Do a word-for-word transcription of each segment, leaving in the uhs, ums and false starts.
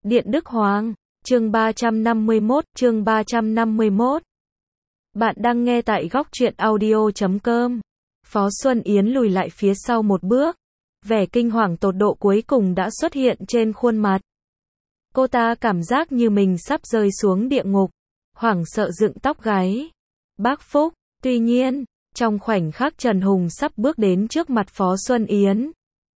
Điện Đức Hoàng, chương ba trăm năm mươi mốt, chương ba trăm năm mươi mốt. Bạn đang nghe tại góc truyện audio chấm com. Phó Xuân Yến lùi lại phía sau một bước. Vẻ kinh hoàng tột độ cuối cùng đã xuất hiện trên khuôn mặt. Cô ta cảm giác như mình sắp rơi xuống địa ngục. Hoảng sợ dựng tóc gáy. Bác Phúc, tuy nhiên, trong khoảnh khắc Trần Hùng sắp bước đến trước mặt Phó Xuân Yến,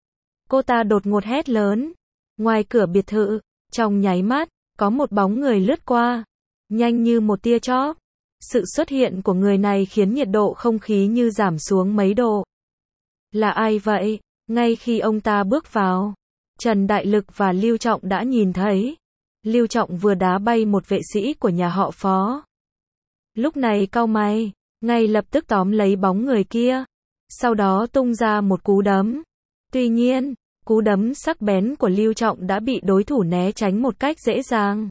cô ta đột ngột hét lớn. Ngoài cửa biệt thự, trong nháy mắt, có một bóng người lướt qua, nhanh như một tia chớp. Sự xuất hiện của người này khiến nhiệt độ không khí như giảm xuống mấy độ. Là ai vậy? Ngay khi ông ta bước vào, Trần Đại Lực và Lưu Trọng đã nhìn thấy. Lưu Trọng vừa đá bay một vệ sĩ của nhà họ Phó. Lúc này cau mày, ngay lập tức tóm lấy bóng người kia, sau đó tung ra một cú đấm. Tuy nhiên, cú đấm sắc bén của Lưu Trọng đã bị đối thủ né tránh một cách dễ dàng.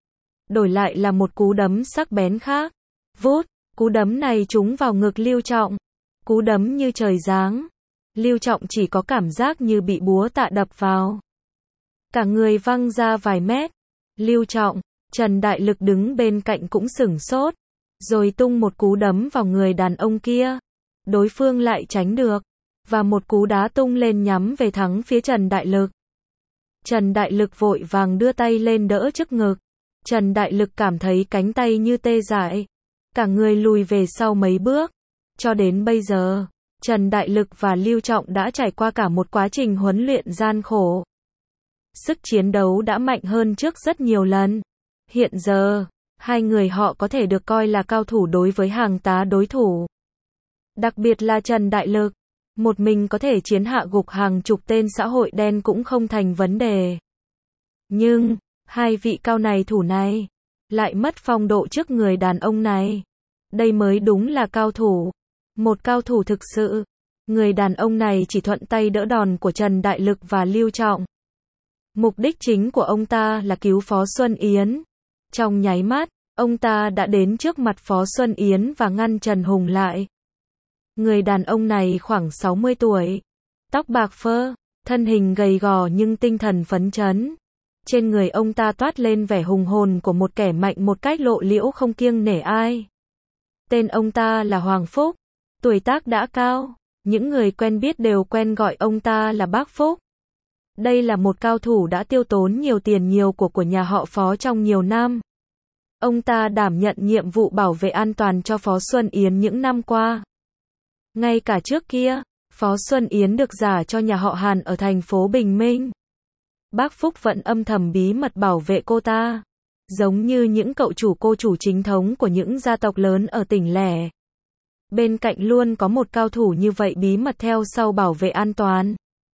Đổi lại là một cú đấm sắc bén khác. Vút, cú đấm này trúng vào ngực Lưu Trọng. Cú đấm như trời giáng. Lưu Trọng chỉ có cảm giác như bị búa tạ đập vào. Cả người văng ra vài mét. Lưu Trọng, Trần Đại Lực đứng bên cạnh cũng sửng sốt, rồi tung một cú đấm vào người đàn ông kia. Đối phương lại tránh được, và một cú đá tung lên nhắm về thẳng phía Trần Đại Lực. Trần Đại Lực vội vàng đưa tay lên đỡ trước ngực. Trần Đại Lực cảm thấy cánh tay như tê dại, cả người lùi về sau mấy bước. Cho đến bây giờ, Trần Đại Lực và Lưu Trọng đã trải qua cả một quá trình huấn luyện gian khổ. Sức chiến đấu đã mạnh hơn trước rất nhiều lần. Hiện giờ, hai người họ có thể được coi là cao thủ đối với hàng tá đối thủ. Đặc biệt là Trần Đại Lực, một mình có thể chiến hạ gục hàng chục tên xã hội đen cũng không thành vấn đề. Nhưng, hai vị cao này thủ này, lại mất phong độ trước người đàn ông này. Đây mới đúng là cao thủ. Một cao thủ thực sự. Người đàn ông này chỉ thuận tay đỡ đòn của Trần Đại Lực và Lưu Trọng. Mục đích chính của ông ta là cứu Phó Xuân Yến. Trong nháy mắt, ông ta đã đến trước mặt Phó Xuân Yến và ngăn Trần Hùng lại. Người đàn ông này khoảng sáu mươi tuổi. Tóc bạc phơ, thân hình gầy gò nhưng tinh thần phấn chấn. Trên người ông ta toát lên vẻ hùng hồn của một kẻ mạnh một cách lộ liễu không kiêng nể ai. Tên ông ta là Hoàng Phúc. Tuổi tác đã cao, những người quen biết đều quen gọi ông ta là Bác Phúc. Đây là một cao thủ đã tiêu tốn nhiều tiền nhiều của của nhà họ Phó trong nhiều năm. Ông ta đảm nhận nhiệm vụ bảo vệ an toàn cho Phó Xuân Yến những năm qua. Ngay cả trước kia, Phó Xuân Yến được gả cho nhà họ Hàn ở thành phố Bình Minh. Bác Phúc vẫn âm thầm bí mật bảo vệ cô ta, giống như những cậu chủ cô chủ chính thống của những gia tộc lớn ở tỉnh lẻ. Bên cạnh luôn có một cao thủ như vậy bí mật theo sau bảo vệ an toàn.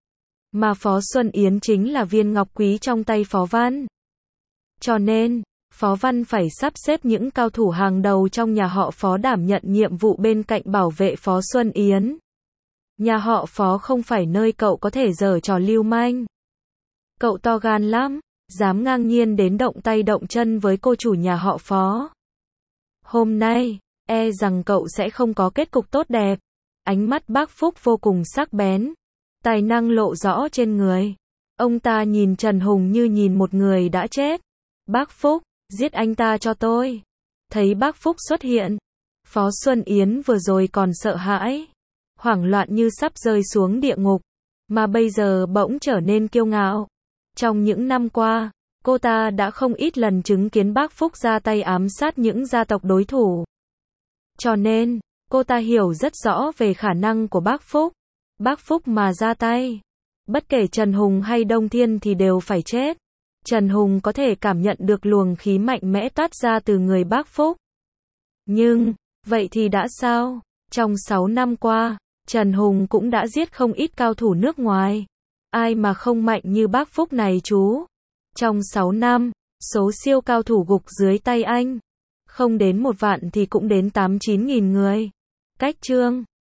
Mà Phó Xuân Yến chính là viên ngọc quý trong tay Phó Văn. Cho nên, Phó Văn phải sắp xếp những cao thủ hàng đầu trong nhà họ Phó đảm nhận nhiệm vụ bên cạnh bảo vệ Phó Xuân Yến. Nhà họ Phó không phải nơi cậu có thể giở trò lưu manh. Cậu to gan lắm, dám ngang nhiên đến động tay động chân với cô chủ nhà họ Phó. Hôm nay, e rằng cậu sẽ không có kết cục tốt đẹp. Ánh mắt Bác Phúc vô cùng sắc bén, tài năng lộ rõ trên người. Ông ta nhìn Trần Hùng như nhìn một người đã chết. Bác Phúc, giết anh ta cho tôi. Thấy Bác Phúc xuất hiện, Phó Xuân Yến vừa rồi còn sợ hãi, hoảng loạn như sắp rơi xuống địa ngục, mà bây giờ bỗng trở nên kiêu ngạo. Trong những năm qua, cô ta đã không ít lần chứng kiến Bác Phúc ra tay ám sát những gia tộc đối thủ. Cho nên, cô ta hiểu rất rõ về khả năng của Bác Phúc. Bác Phúc mà ra tay, bất kể Trần Hùng hay Đông Thiên thì đều phải chết. Trần Hùng có thể cảm nhận được luồng khí mạnh mẽ toát ra từ người Bác Phúc. Nhưng, vậy thì đã sao? Trong sáu năm qua, Trần Hùng cũng đã giết không ít cao thủ nước ngoài. Ai mà không mạnh như Bác Phúc này chú? Trong sáu năm, số siêu cao thủ gục dưới tay anh không đến một vạn thì cũng đến tám chín nghìn người. Cách chương